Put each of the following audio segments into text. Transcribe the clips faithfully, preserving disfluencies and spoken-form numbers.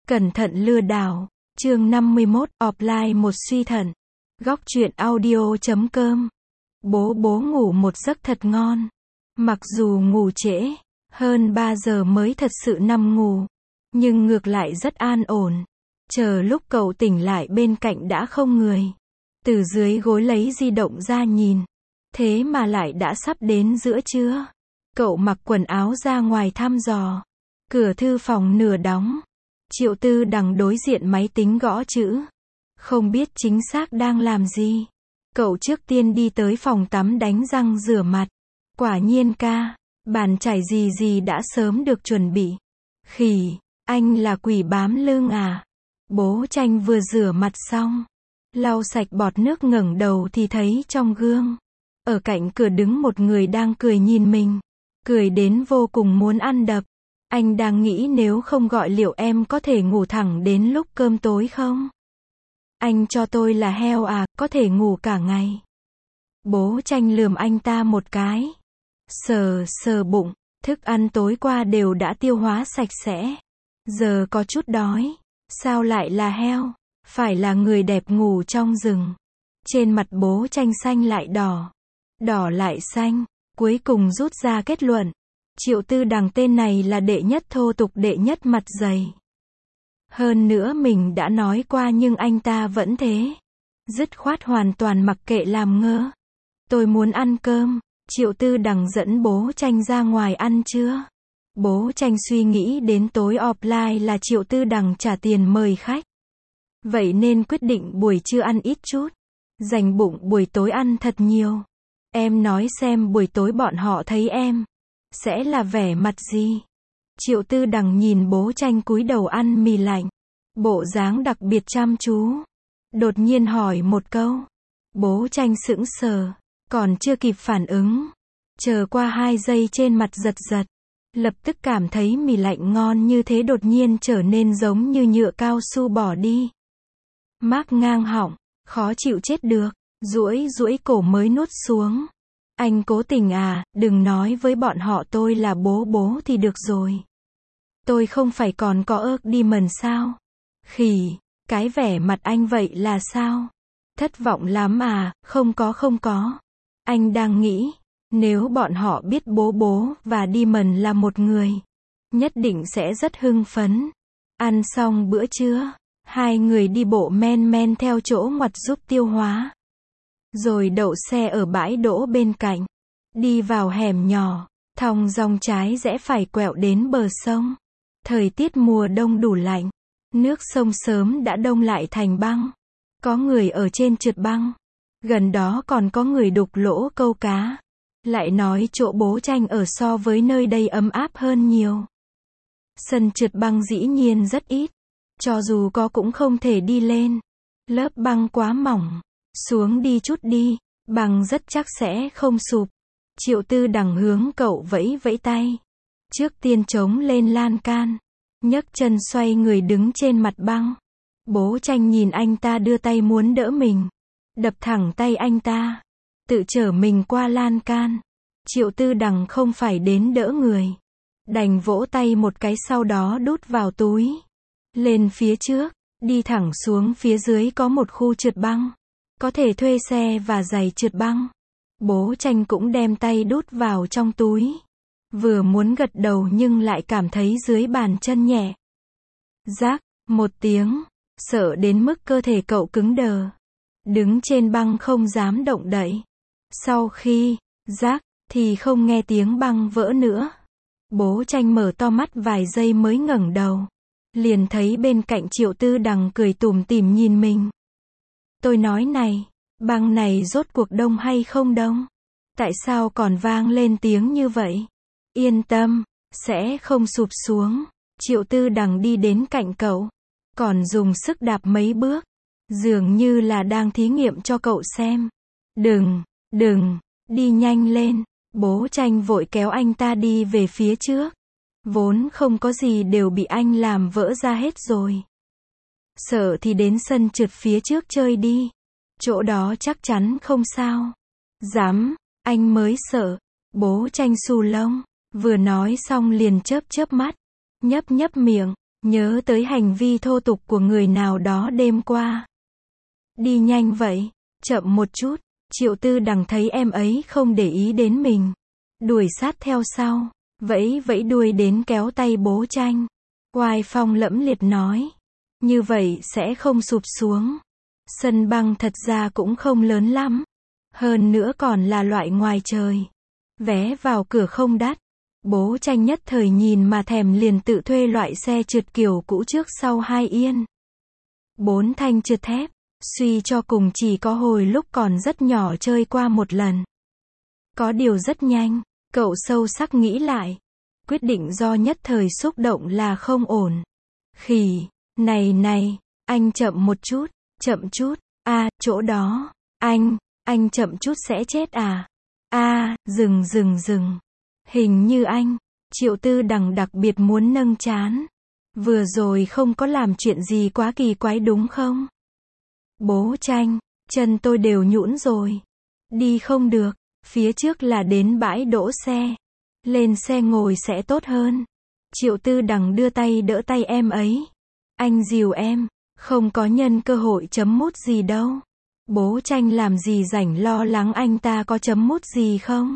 Cẩn thận lừa đảo. Chương năm mươi mốt, offline một suy thận. Góc truyện audio chấm com. Bố bố ngủ một giấc thật ngon. Mặc dù ngủ trễ, hơn ba giờ mới thật sự nằm ngủ, nhưng ngược lại rất an ổn. Chờ lúc cậu tỉnh lại bên cạnh đã không người. Từ dưới gối lấy di động ra nhìn. Thế mà lại đã sắp đến giữa trưa. Cậu mặc quần áo ra ngoài thăm dò. Cửa thư phòng nửa đóng. Triệu Tư Đằng đối diện máy tính gõ chữ. Không biết chính xác đang làm gì. Cậu trước tiên đi tới phòng tắm đánh răng rửa mặt. Quả nhiên ca, bàn chải gì gì đã sớm được chuẩn bị. Khỉ, anh là quỷ bám lưng à? Bố Tranh vừa rửa mặt xong, lau sạch bọt nước ngẩng đầu thì thấy trong gương, ở cạnh cửa đứng một người đang cười nhìn mình. Cười đến vô cùng muốn ăn đập. Anh đang nghĩ nếu không gọi liệu em có thể ngủ thẳng đến lúc cơm tối không? Anh cho tôi là heo à, có thể ngủ cả ngày. Bố Tranh lườm anh ta một cái. Sờ sờ bụng, thức ăn tối qua đều đã tiêu hóa sạch sẽ. Giờ có chút đói. Sao lại là heo? Phải là người đẹp ngủ trong rừng. Trên mặt bố Tranh xanh lại đỏ. Đỏ lại xanh. Cuối cùng rút ra kết luận. Triệu Tư Đằng tên này là đệ nhất thô tục đệ nhất mặt dày. Hơn nữa mình đã nói qua nhưng anh ta vẫn thế. Dứt khoát hoàn toàn mặc kệ làm ngơ. Tôi muốn ăn cơm. Triệu Tư Đằng dẫn bố Tranh ra ngoài ăn trưa. Bố Tranh suy nghĩ đến tối offline là Triệu Tư Đằng trả tiền mời khách. Vậy nên quyết định buổi trưa ăn ít chút. Dành bụng buổi tối ăn thật nhiều. Em nói xem buổi tối bọn họ thấy em sẽ là vẻ mặt gì? Triệu Tư Đằng nhìn bố Tranh cúi đầu ăn mì lạnh. Bộ dáng đặc biệt chăm chú. Đột nhiên hỏi một câu. Bố Tranh sững sờ. Còn chưa kịp phản ứng. Chờ qua hai giây trên mặt giật giật. Lập tức cảm thấy mì lạnh ngon như thế đột nhiên trở nên giống như nhựa cao su bỏ đi. Mác ngang họng. Khó chịu chết được. Duỗi duỗi cổ mới nuốt xuống. Anh cố tình à, đừng nói với bọn họ tôi là bố bố thì được rồi. Tôi không phải còn có ớt đi mần sao? Khỉ, cái vẻ mặt anh vậy là sao? Thất vọng lắm à, không có không có. Anh đang nghĩ, nếu bọn họ biết bố bố và đi mần là một người, nhất định sẽ rất hưng phấn. Ăn xong bữa trưa, hai người đi bộ men men theo chỗ ngoặt giúp tiêu hóa. Rồi đậu xe ở bãi đỗ bên cạnh. Đi vào hẻm nhỏ, thong dong trái rẽ phải quẹo đến bờ sông. Thời tiết mùa đông đủ lạnh. Nước sông sớm đã đông lại thành băng. Có người ở trên trượt băng. Gần đó còn có người đục lỗ câu cá. Lại nói chỗ bố Tranh ở so với nơi đây ấm áp hơn nhiều. Sân trượt băng dĩ nhiên rất ít. Cho dù có cũng không thể đi lên. Lớp băng quá mỏng. Xuống đi chút đi, băng rất chắc sẽ không sụp. Triệu Tư Đằng hướng cậu vẫy vẫy tay. Trước tiên chống lên lan can. Nhấc chân xoay người đứng trên mặt băng. Bố Tranh nhìn anh ta đưa tay muốn đỡ mình. Đập thẳng tay anh ta. Tự chở mình qua lan can. Triệu Tư Đằng không phải đến đỡ người. Đành vỗ tay một cái sau đó đút vào túi. Lên phía trước, đi thẳng xuống phía dưới có một khu trượt băng. Có thể thuê xe và giày trượt băng. Bố Tranh cũng đem tay đút vào trong túi. Vừa muốn gật đầu nhưng lại cảm thấy dưới bàn chân nhẹ. Rác, một tiếng. Sợ đến mức cơ thể cậu cứng đờ. Đứng trên băng không dám động đậy. Sau khi, rác, thì không nghe tiếng băng vỡ nữa. Bố Tranh mở to mắt vài giây mới ngẩng đầu. Liền thấy bên cạnh Triệu Tư Đằng cười tủm tỉm nhìn mình. Tôi nói này, băng này rốt cuộc đông hay không đông? Tại sao còn vang lên tiếng như vậy? Yên tâm, sẽ không sụp xuống. Triệu Tư Đằng đi đến cạnh cậu. Còn dùng sức đạp mấy bước. Dường như là đang thí nghiệm cho cậu xem. Đừng, đừng, đi nhanh lên. Bố Tranh vội kéo anh ta đi về phía trước. Vốn không có gì đều bị anh làm vỡ ra hết rồi. Sợ thì đến sân trượt phía trước chơi đi. Chỗ đó chắc chắn không sao. Dám, anh mới sợ. Bố Tranh xù lông. Vừa nói xong liền chớp chớp mắt. Nhấp nhấp miệng. Nhớ tới hành vi thô tục của người nào đó đêm qua. Đi nhanh vậy, chậm một chút. Triệu Tư Đằng thấy em ấy không để ý đến mình, đuổi sát theo sau, vẫy vẫy đuôi đến kéo tay Bố Tranh. Oai phong lẫm liệt nói, như vậy sẽ không sụp xuống. Sân băng thật ra cũng không lớn lắm, hơn nữa còn là loại ngoài trời. Vé vào cửa không đắt. Bố Tranh nhất thời nhìn mà thèm, liền tự thuê loại xe trượt kiểu cũ trước sau hai yên. Bốn thanh trượt thép, suy cho cùng chỉ có hồi lúc còn rất nhỏ chơi qua một lần. Có điều rất nhanh, cậu sâu sắc nghĩ lại. Quyết định do nhất thời xúc động là không ổn. Khỉ, này này, anh chậm một chút, chậm chút, a à, chỗ đó, anh, anh chậm chút sẽ chết à. a à, dừng dừng dừng. Hình như anh, Triệu Tư Đằng đặc biệt muốn nâng trán. Vừa rồi không có làm chuyện gì quá kỳ quái đúng không? Bố Tranh, chân tôi đều nhũn rồi. Đi không được, phía trước là đến bãi đỗ xe. Lên xe ngồi sẽ tốt hơn. Triệu Tư Đằng đưa tay đỡ tay em ấy. Anh dìu em, không có nhân cơ hội chấm mút gì đâu. Bố Tranh làm gì rảnh lo lắng anh ta có chấm mút gì không?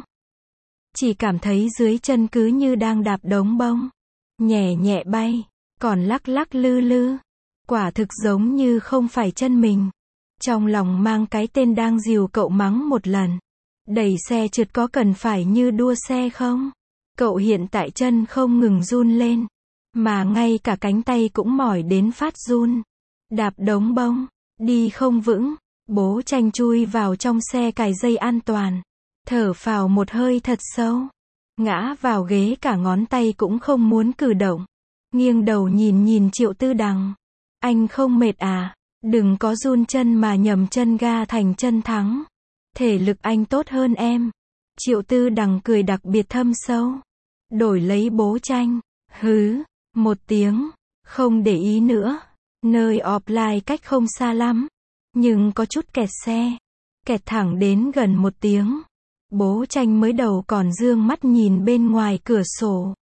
Chỉ cảm thấy dưới chân cứ như đang đạp đống bông. Nhẹ nhẹ bay, còn lắc lắc lư lư. Quả thực giống như không phải chân mình. Trong lòng mang cái tên đang dìu cậu mắng một lần. Đẩy xe trượt có cần phải như đua xe không? Cậu hiện tại chân không ngừng run lên. Mà ngay cả cánh tay cũng mỏi đến phát run. Đạp đống bông, đi không vững. Bố Tranh chui vào trong xe cài dây an toàn. Thở phào một hơi thật sâu. Ngã vào ghế cả ngón tay cũng không muốn cử động. Nghiêng đầu nhìn nhìn Triệu Tư Đằng. Anh không mệt à? Đừng có run chân mà nhầm chân ga thành chân thắng. Thể lực anh tốt hơn em. Triệu Tư Đằng cười đặc biệt thâm sâu. Đổi lấy Bố Tranh. Hứ, một tiếng. Không để ý nữa. Nơi offline cách không xa lắm. Nhưng có chút kẹt xe. Kẹt thẳng đến gần một tiếng. Bố Tranh mới đầu còn dương mắt nhìn bên ngoài cửa sổ.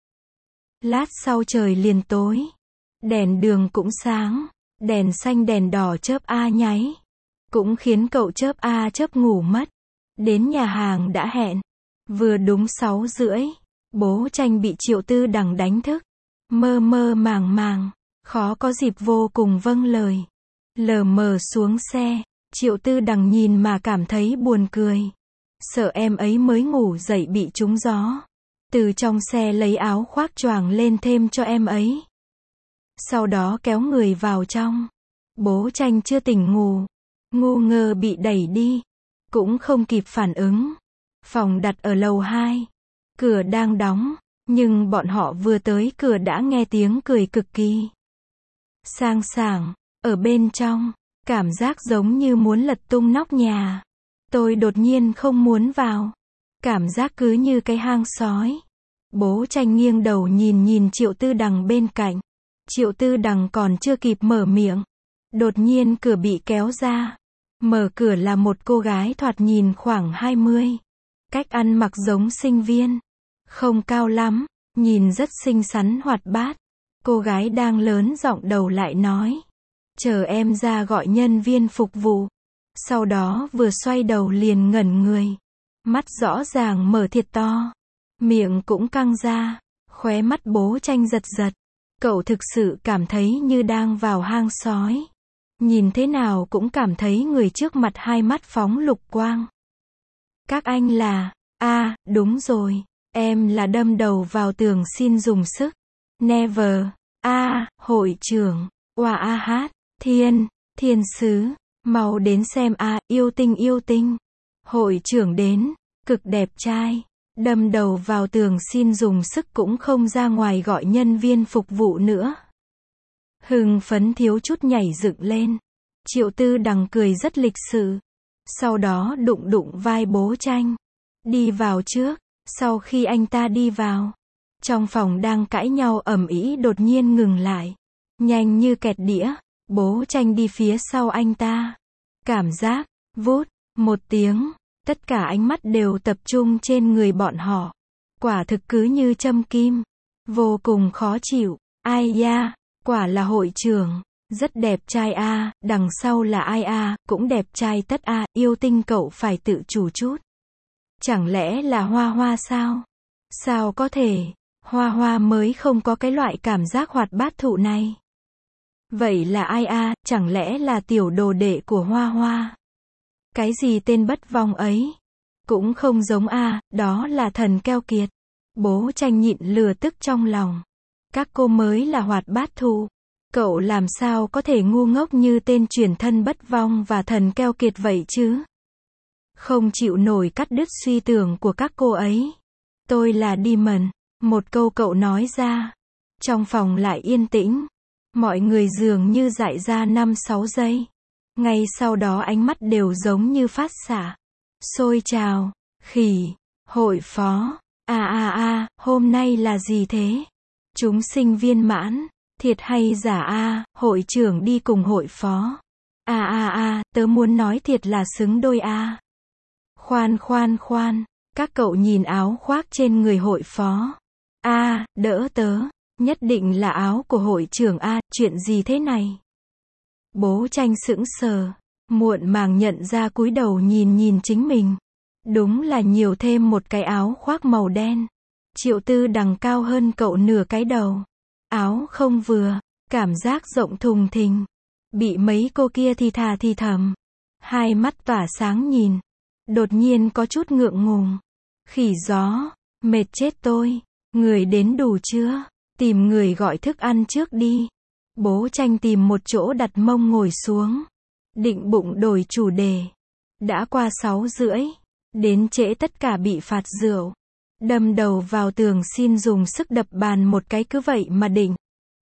Lát sau trời liền tối. Đèn đường cũng sáng. Đèn xanh đèn đỏ chớp a nháy. Cũng khiến cậu chớp a chớp ngủ mất. Đến nhà hàng đã hẹn. Vừa đúng sáu rưỡi. Bố Tranh bị Triệu Tư Đằng đánh thức. Mơ mơ màng màng. Khó có dịp vô cùng vâng lời. Lờ mờ xuống xe. Triệu Tư Đằng nhìn mà cảm thấy buồn cười. Sợ em ấy mới ngủ dậy bị trúng gió. Từ trong xe lấy áo khoác choàng lên thêm cho em ấy. Sau đó kéo người vào trong. Bố Tranh chưa tỉnh ngủ. Ngu ngơ bị đẩy đi. Cũng không kịp phản ứng. Phòng đặt ở lầu hai. Cửa đang đóng. Nhưng bọn họ vừa tới cửa đã nghe tiếng cười cực kỳ sang sảng. Ở bên trong. Cảm giác giống như muốn lật tung nóc nhà. Tôi đột nhiên không muốn vào. Cảm giác cứ như cái hang sói. Bố Tranh nghiêng đầu nhìn nhìn Triệu Tư Đằng bên cạnh. Triệu Tư Đằng còn chưa kịp mở miệng. Đột nhiên cửa bị kéo ra. Mở cửa là một cô gái thoạt nhìn khoảng hai mươi. Cách ăn mặc giống sinh viên. Không cao lắm. Nhìn rất xinh xắn hoạt bát. Cô gái đang lớn giọng đầu lại nói. Chờ em ra gọi nhân viên phục vụ. Sau đó vừa xoay đầu liền ngẩn người. Mắt rõ ràng mở thiệt to. Miệng cũng căng ra. Khóe mắt Bố Tranh giật giật. Cậu thực sự cảm thấy như đang vào hang sói. Nhìn thế nào cũng cảm thấy người trước mặt hai mắt phóng lục quang. Các anh là, a à, đúng rồi. Em là đâm đầu vào tường xin dùng sức. Never. a à, hội trưởng. Oa a hát. Thiên. Thiên sứ. Mau đến xem a, à, yêu tinh yêu tinh. Hội trưởng đến. Cực đẹp trai. Đâm đầu vào tường xin dùng sức cũng không ra ngoài gọi nhân viên phục vụ nữa. Hưng phấn thiếu chút nhảy dựng lên. Triệu Tư Đằng cười rất lịch sự. Sau đó đụng đụng vai Bố Tranh. Đi vào trước. Sau khi anh ta đi vào. Trong phòng đang cãi nhau ầm ĩ đột nhiên ngừng lại. Nhanh như kẹt đĩa. Bố Tranh đi phía sau anh ta. Cảm giác, vút, một tiếng. Tất cả ánh mắt đều tập trung trên người bọn họ. Quả thực cứ như châm kim. Vô cùng khó chịu. Ai da, Quả là hội trưởng. Rất đẹp trai a, đằng sau là ai a, cũng đẹp trai tất a, yêu tinh cậu phải tự chủ chút. Chẳng lẽ là Hoa Hoa sao? Sao có thể, Hoa Hoa mới không có cái loại cảm giác hoạt bát thụ này. Vậy là ai a, chẳng lẽ là tiểu đồ đệ của Hoa Hoa? Cái gì tên bất vong ấy? Cũng không giống a, đó là Thần Keo Kiệt. Bố Tranh nhịn lửa tức trong lòng. Các cô mới là hoạt bát thụ. Cậu làm sao có thể ngu ngốc như tên truyền thân bất vong và Thần Keo Kiệt vậy chứ? Không chịu nổi cắt đứt suy tưởng của các cô ấy. Tôi là Demon. Một câu cậu nói ra. Trong phòng lại yên tĩnh. Mọi người dường như dại ra năm sáu giây. Ngay sau đó ánh mắt đều giống như phát xạ. Xôi trào. Khỉ. Hội phó. À à à, hôm nay là gì thế? Chúng sinh viên mãn. Thiệt hay giả a, hội trưởng đi cùng hội phó. À à à, tớ muốn nói thiệt là xứng đôi a. Khoan khoan khoan, các cậu nhìn áo khoác trên người hội phó. A, đỡ tớ, nhất định là áo của hội trưởng a, chuyện gì thế này? Bố Tranh sững sờ, muộn màng nhận ra cúi đầu nhìn nhìn chính mình. Đúng là nhiều thêm một cái áo khoác màu đen. Triệu Tư Đằng cao hơn cậu nửa cái đầu. Áo không vừa, cảm giác rộng thùng thình. Bị mấy cô kia thì thà thì thầm. Hai mắt tỏa sáng nhìn. Đột nhiên có chút ngượng ngùng. Khỉ gió, mệt chết tôi. Người đến đủ chưa? Tìm người gọi thức ăn trước đi. Bố Tranh tìm một chỗ đặt mông ngồi xuống. Định bụng đổi chủ đề. Đã qua sáu rưỡi. Đến trễ tất cả bị phạt rượu. Đâm đầu vào tường xin dùng sức đập bàn một cái cứ vậy mà định.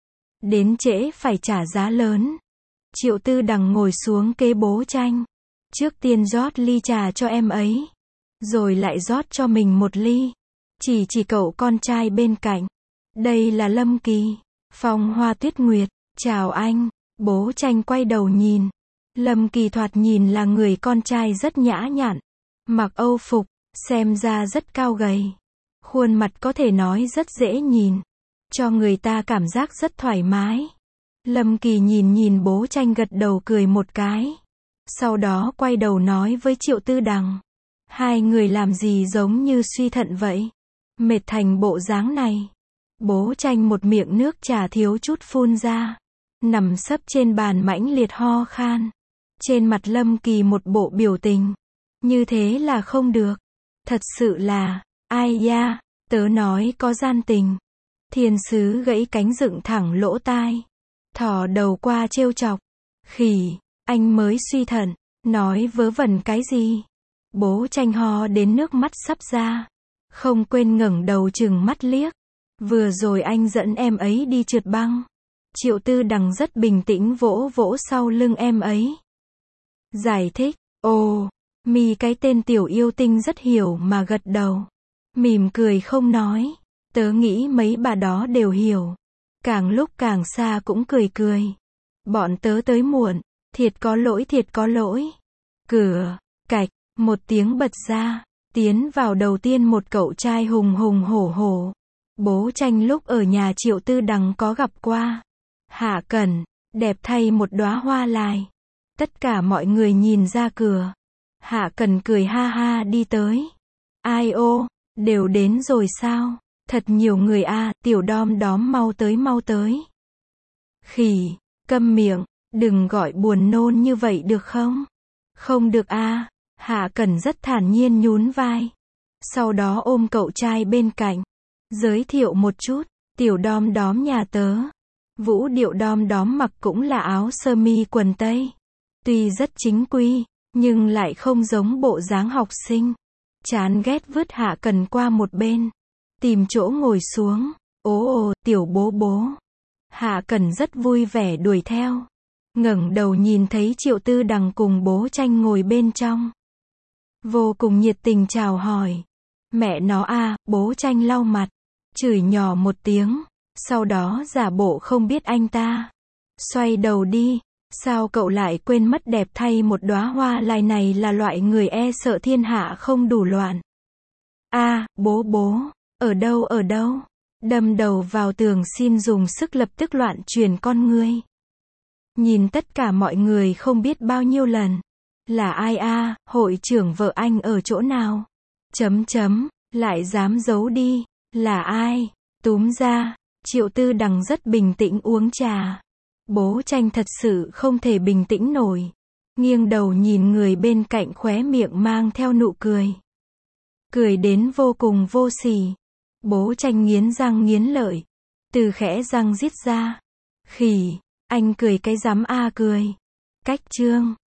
Đến trễ phải trả giá lớn. Triệu Tư Đằng ngồi xuống kế Bố Tranh. Trước tiên rót ly trà cho em ấy. Rồi lại rót cho mình một ly. Chỉ chỉ cậu con trai bên cạnh. Đây là Lâm Kỳ. Phong Hoa Tuyết Nguyệt. Chào anh. Bố Tranh quay đầu nhìn. Lâm Kỳ thoạt nhìn là người con trai rất nhã nhặn. Mặc âu phục. Xem ra rất cao gầy. Khuôn mặt có thể nói rất dễ nhìn. Cho người ta cảm giác rất thoải mái. Lâm Kỳ nhìn nhìn Bố Tranh gật đầu cười một cái. Sau đó quay đầu nói với Triệu Tư Đằng. Hai người làm gì giống như suy thận vậy? Mệt thành bộ dáng này. Bố Tranh một miệng nước trà thiếu chút phun ra. Nằm sấp trên bàn mãnh liệt ho khan. Trên mặt Lâm Kỳ một bộ biểu tình. Như thế là không được. Thật sự là, ai da, tớ nói có gian tình. Thiên sứ gãy cánh dựng thẳng lỗ tai. Thò đầu qua trêu chọc. Khỉ, anh mới suy thận, nói vớ vẩn cái gì? Bố Tranh ho đến nước mắt sắp ra. Không quên ngẩng đầu chừng mắt liếc. Vừa rồi anh dẫn em ấy đi trượt băng. Triệu Tư Đằng rất bình tĩnh vỗ vỗ sau lưng em ấy. Giải thích, ồ, mì cái tên tiểu yêu tinh rất hiểu mà gật đầu. Mỉm cười không nói. Tớ nghĩ mấy bà đó đều hiểu. Càng lúc càng xa cũng cười cười. Bọn tớ tới muộn. Thiệt có lỗi thiệt có lỗi. Cửa, cạch, một tiếng bật ra. Tiến vào đầu tiên một cậu trai hùng hùng hổ hổ. Bố Tranh lúc ở nhà Triệu Tư Đằng có gặp qua. Hạ Cẩn, đẹp thay một đóa hoa lài. Tất cả mọi người nhìn ra cửa. Hạ Cẩn cười ha ha đi tới. Ai ô, đều đến rồi sao? Thật nhiều người a, tiểu đom đóm mau tới mau tới. Khỉ, câm miệng, đừng gọi buồn nôn như vậy được không? Không được a. Hạ Cẩn rất thản nhiên nhún vai. Sau đó ôm cậu trai bên cạnh. Giới thiệu một chút, tiểu đom đóm nhà tớ. Vũ điệu đom đóm mặc cũng là áo sơ mi quần tây. Tuy rất chính quy, nhưng lại không giống bộ dáng học sinh. Chán ghét vứt Hạ Cẩn qua một bên. Tìm chỗ ngồi xuống. Ố ồ, tiểu bố bố. Hạ Cẩn rất vui vẻ đuổi theo. Ngẩng đầu nhìn thấy Triệu Tư Đằng cùng Bố Tranh ngồi bên trong. Vô cùng nhiệt tình chào hỏi. Mẹ nó a, Bố Tranh lau mặt. Chửi nhỏ một tiếng. Sau đó giả bộ không biết anh ta. Xoay đầu đi. Sao cậu lại quên mất đẹp thay một đóa hoa lai này là loại người e sợ thiên hạ không đủ loạn. A, bố bố. Ở đâu ở đâu? Đâm đầu vào tường xin dùng sức lập tức loạn chuyển con ngươi. Nhìn tất cả mọi người không biết bao nhiêu lần. Là ai a, hội trưởng vợ anh ở chỗ nào? Chấm chấm, lại dám giấu đi. Là ai? Túm ra. Triệu Tư Đằng rất bình tĩnh uống trà. Bố Tranh thật sự không thể bình tĩnh nổi. Nghiêng đầu nhìn người bên cạnh khóe miệng mang theo nụ cười. Cười đến vô cùng vô sỉ. Bố Tranh nghiến răng nghiến lợi. Từ khẽ răng rít ra. Khỉ, anh cười cái rắm a cười. Cách chương.